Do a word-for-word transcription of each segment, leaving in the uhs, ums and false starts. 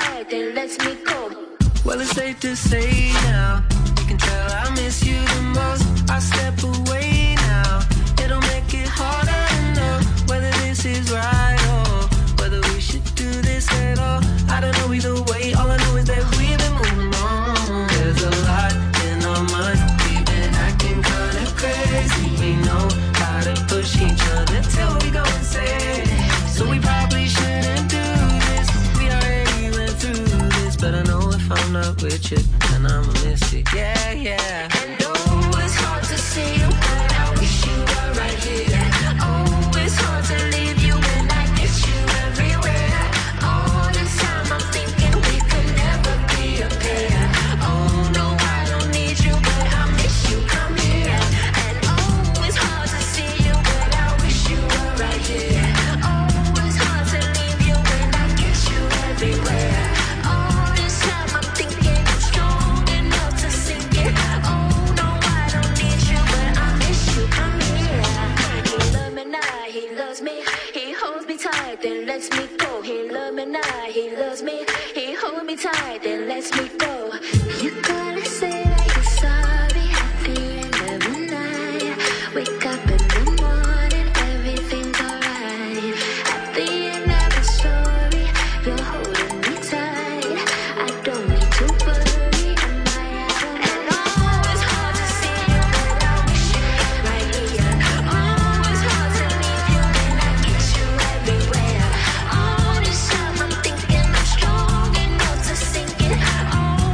tight, then let me go. Well, it's safe to say now, you can tell I miss you the most. I step away now, it'll make it harder to know whether this is right or whether we should do this at all. I don't know either way, all I know is that we've been moving on. There's a lot in our mind, we've been acting kinda crazy. We know how to push each other till we go insane. So we probably shouldn't do this, we already went through this. But I know if I'm not with you, then I'ma miss it, yeah, yeah. And oh, it's hard to see you, but I wish you were right here. Oh, it's hard to leave you when I miss you everywhere. All this time I'm thinking we could never be a pair. Oh no, I don't need you, but I miss you, come here. And oh, it's hard to see you, but I wish you were right here. Oh, it's hard to leave you when I kiss you everywhere. All this time I'm thinking I'm strong enough to sink it. Oh no, I don't need you, but I miss you, come here. He love me now, he loves me. He holds me tight, then lets me go. He love me now, he loves me. He holds me tight, then lets me go. You gotta say that you're sorry at the end of the night. Wake up in the morning, everything's alright. At the end of the story, you're holding me tight. I don't need to worry, am I out of And oh, it's hard to see you, but I wish you were right here. Oh, it's hard to leave you when I kiss you everywhere. All this time I'm thinking I'm strong enough to sink it. Oh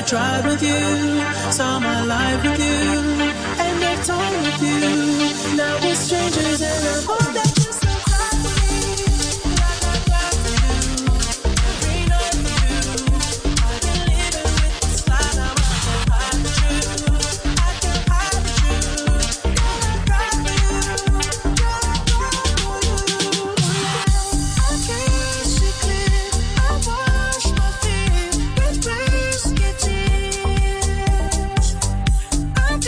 tried with you, saw my life with you, and I've torn with you. Now we're strangers and I hope that you still cry for me, like I cry for you, every night for you. I've been living with this lie, now I can't hide the truth. I can't hide the truth. Girl, I cry for you, girl, I cry for you. I can't see clear, I wash my feet with risky tears. I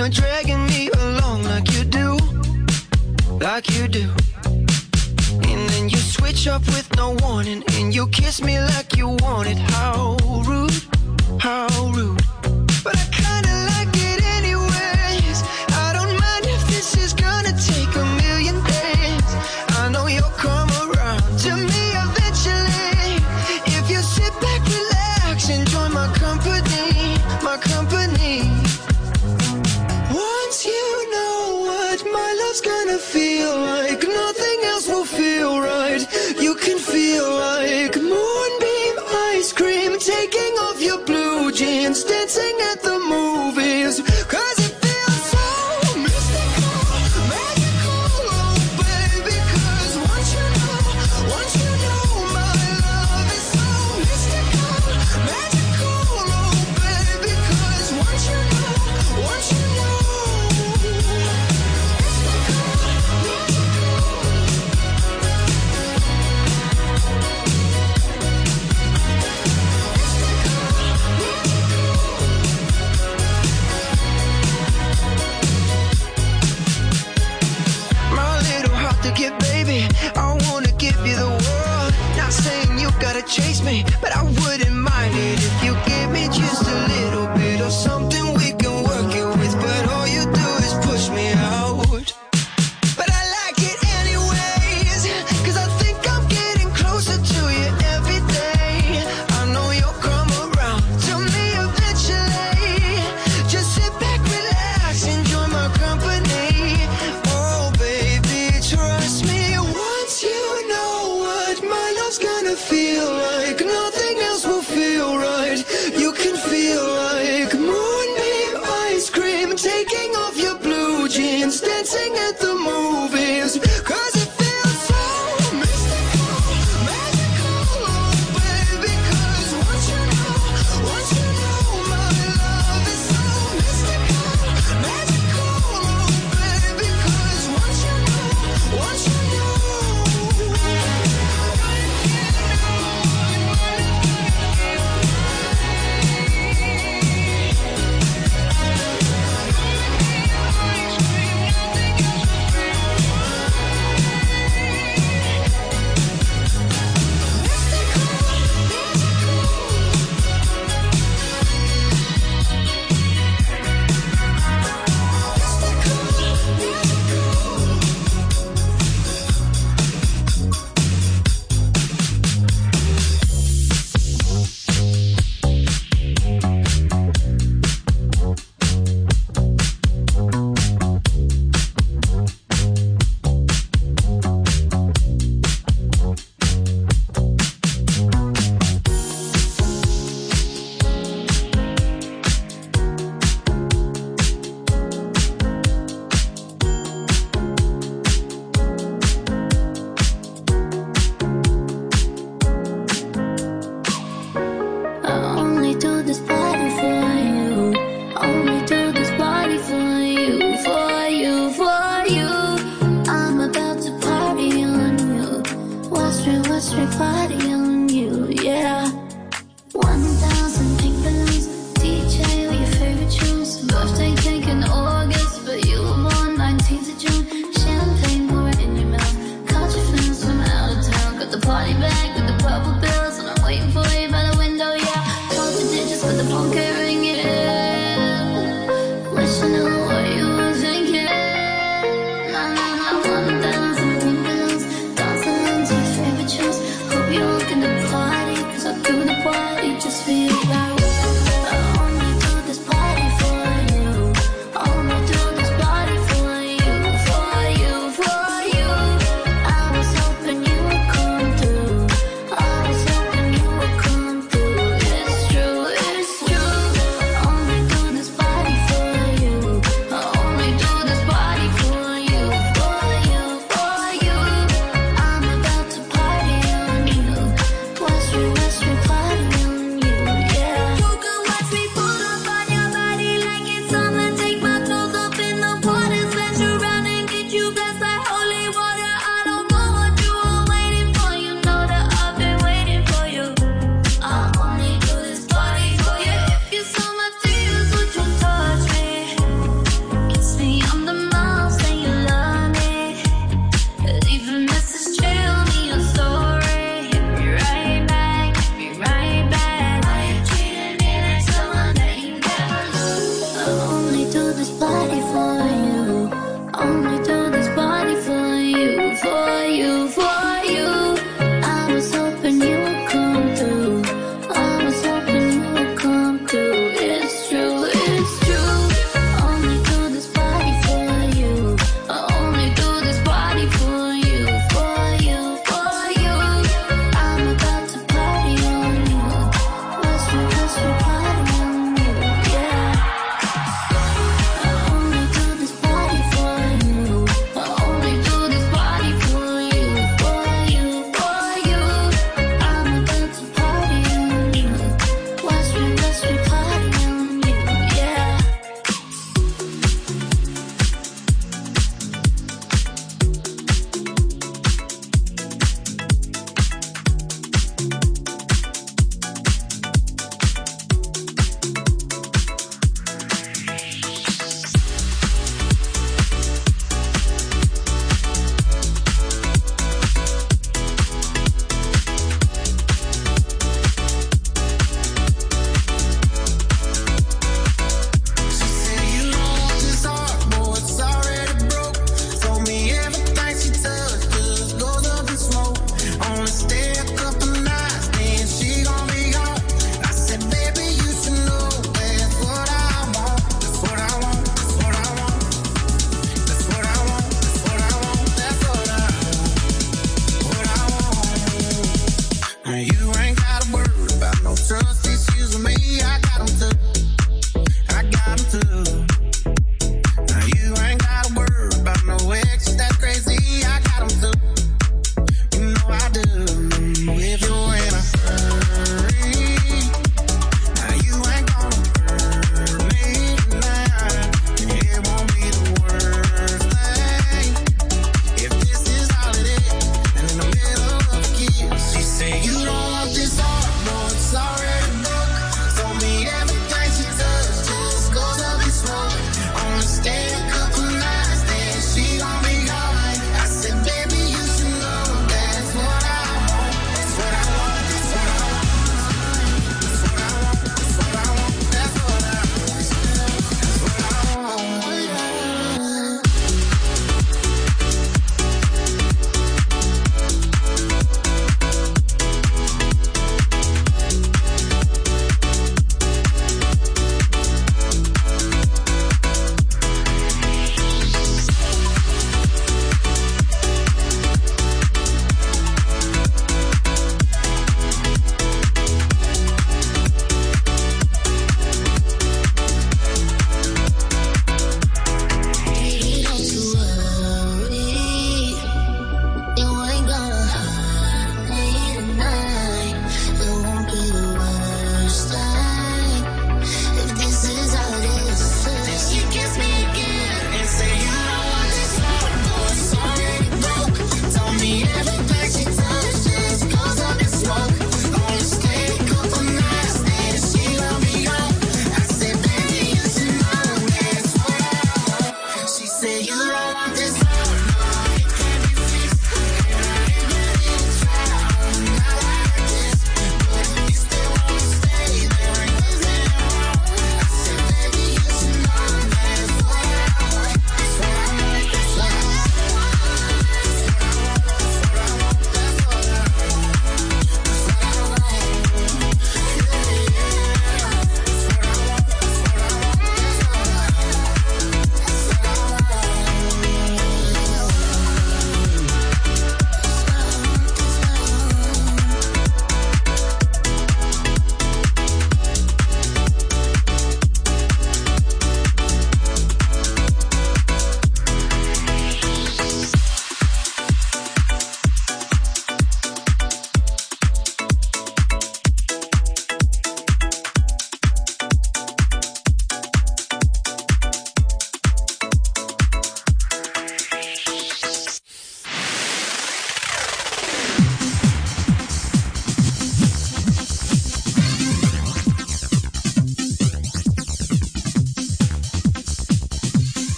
you're dragging me along like you do, like you do. And then you switch up with no warning, and you kiss me like you want it. How rude, how rude. But I kinda like it anyways. I don't mind if this is gonna take a million days. I know you'll come around to me eventually. If you sit back, relax, enjoy my company, my company. Once you know what my love's gonna feel like, nothing else will feel right. You can feel like moonbeam ice cream, taking off your blue jeans, dancing at the movies. Cause it feels so mystical, magical, oh baby. Cause once you know, once you know my love is so mystical, magical, oh baby. Cause once you know, once you know, get baby, I wanna give you the world. Not saying you gotta chase me, but I wouldn't mind it if you give me just a little bit of something we can work it with. But all you do is push me out. But I like it anyways, cause I think I'm getting closer to you every day. I know you'll come around to me eventually. Just sit back, relax, enjoy my company. Oh baby, trust me, once you know what my love's gonna feel like, nothing else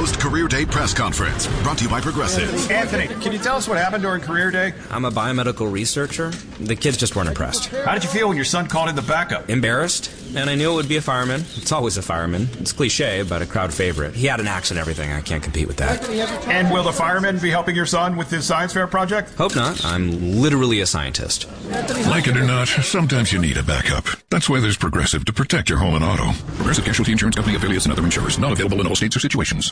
Post-Career Day press conference brought to you by Progressive. Anthony, can you tell us what happened during Career Day? I'm a biomedical researcher. The kids just weren't impressed. How did you feel when your son called in the backup? Embarrassed, and I knew it would be a fireman. It's always a fireman. It's cliche, but a crowd favorite. He had an axe and everything. I can't compete with that. And will the fireman be helping your son with his science fair project? Hope not. I'm literally a scientist. Like it or not, sometimes you need a backup. That's why there's Progressive to protect your home and auto. Progressive Casualty Insurance Company affiliates and other insurers. Not available in all states or situations.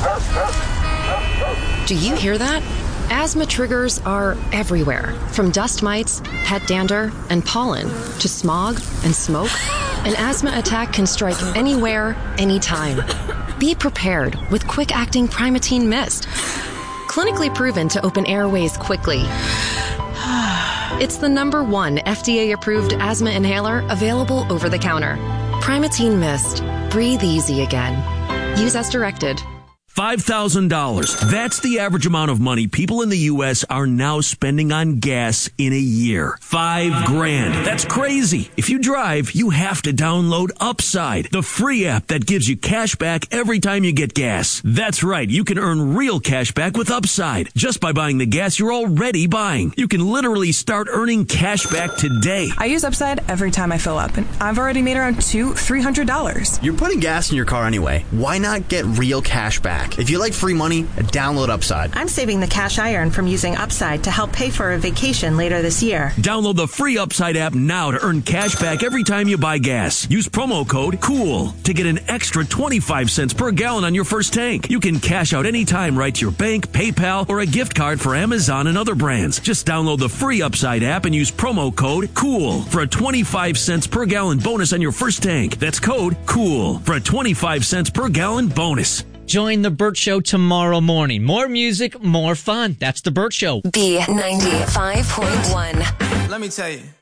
Do you hear that? Asthma triggers are everywhere, from dust mites, pet dander, and pollen, to smog and smoke. An asthma attack can strike anywhere, anytime. Be prepared with quick-acting Primatene Mist. Clinically proven to open airways quickly. It's the number one F D A-approved asthma inhaler available over the counter. Primatene Mist. Breathe easy again. Use as directed. five thousand dollars. That's the average amount of money people in the U S are now spending on gas in a year. Five grand. That's crazy. If you drive, you have to download Upside, the free app that gives you cash back every time you get gas. That's right. You can earn real cash back with Upside just by buying the gas you're already buying. You can literally start earning cash back today. I use Upside every time I fill up, and I've already made around two, three hundred dollars. You're putting gas in your car anyway. Why not get real cash back? If you like free money, download Upside. I'm saving the cash I earn from using Upside to help pay for a vacation later this year. Download the free Upside app now to earn cash back every time you buy gas. Use promo code COOL to get an extra twenty-five cents per gallon on your first tank. You can cash out anytime right to your bank, PayPal, or a gift card for Amazon and other brands. Just download the free Upside app and use promo code COOL for a twenty-five cents per gallon bonus on your first tank. That's code COOL for a twenty-five cents per gallon bonus. Join The Burt Show tomorrow morning. More music, more fun. That's The Burt Show. B ninety-five point one. Let me tell you.